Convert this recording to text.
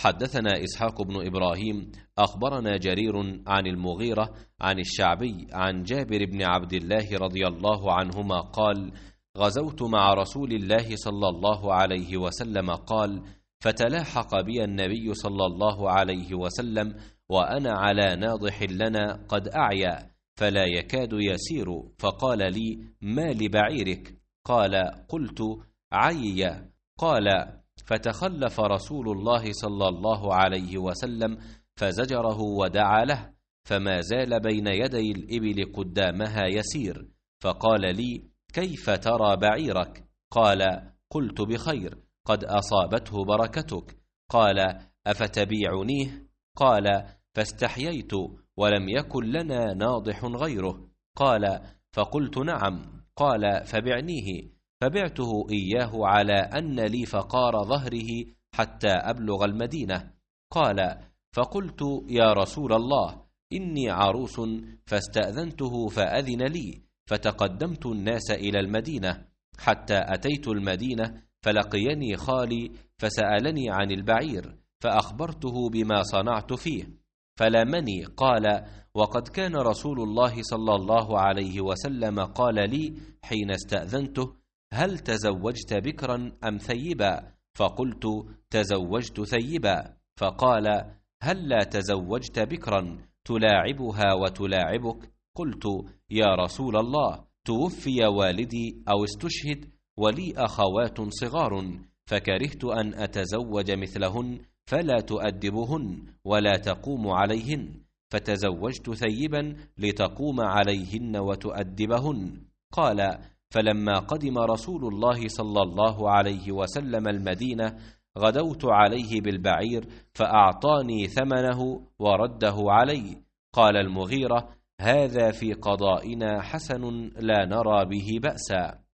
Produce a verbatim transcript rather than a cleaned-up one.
حدثنا إسحاق بن إبراهيم أخبرنا جرير عن المغيرة عن الشعبي عن جابر بن عبد الله رضي الله عنهما قال: غزوت مع رسول الله صلى الله عليه وسلم قال: فتلاحق بي النبي صلى الله عليه وسلم وأنا على ناضح لنا قد أعيا فلا يكاد يسير، فقال لي: ما لبعيرك؟ قال: قلت: عيا. قال: فتخلف رسول الله صلى الله عليه وسلم فزجره ودعا له، فما زال بين يدي الإبل قدامها يسير، فقال لي: كيف ترى بعيرك؟ قال: قلت: بخير، قد أصابته بركتك. قال: أفتبيعنيه؟ قال: فاستحييت ولم يكن لنا ناضح غيره. قال: فقلت: نعم. قال: فبعنيه. فبعته إياه على أن لي فقار ظهره حتى أبلغ المدينة. قال: فقلت: يا رسول الله، إني عروس، فاستأذنته فأذن لي، فتقدمت الناس إلى المدينة حتى أتيت المدينة، فلقيني خالي فسألني عن البعير، فأخبرته بما صنعت فيه، فلامني. قال: وقد كان رسول الله صلى الله عليه وسلم قال لي حين استأذنته: هل تزوجت بكرا أم ثيبا؟ فقلت: تزوجت ثيبا. فقال: هل لا تزوجت بكرا تلاعبها وتلاعبك؟ قلت: يا رسول الله، توفي والدي أو استشهد ولي أخوات صغار، فكرهت أن أتزوج مثلهن فلا تؤدبهن ولا تقوم عليهن، فتزوجت ثيبا لتقوم عليهن وتؤدبهن. قال: فلما قدم رسول الله صلى الله عليه وسلم المدينة غدوت عليه بالبعير، فأعطاني ثمنه ورده علي. قال المغيرة: هذا في قضائنا حسن لا نرى به بأسا.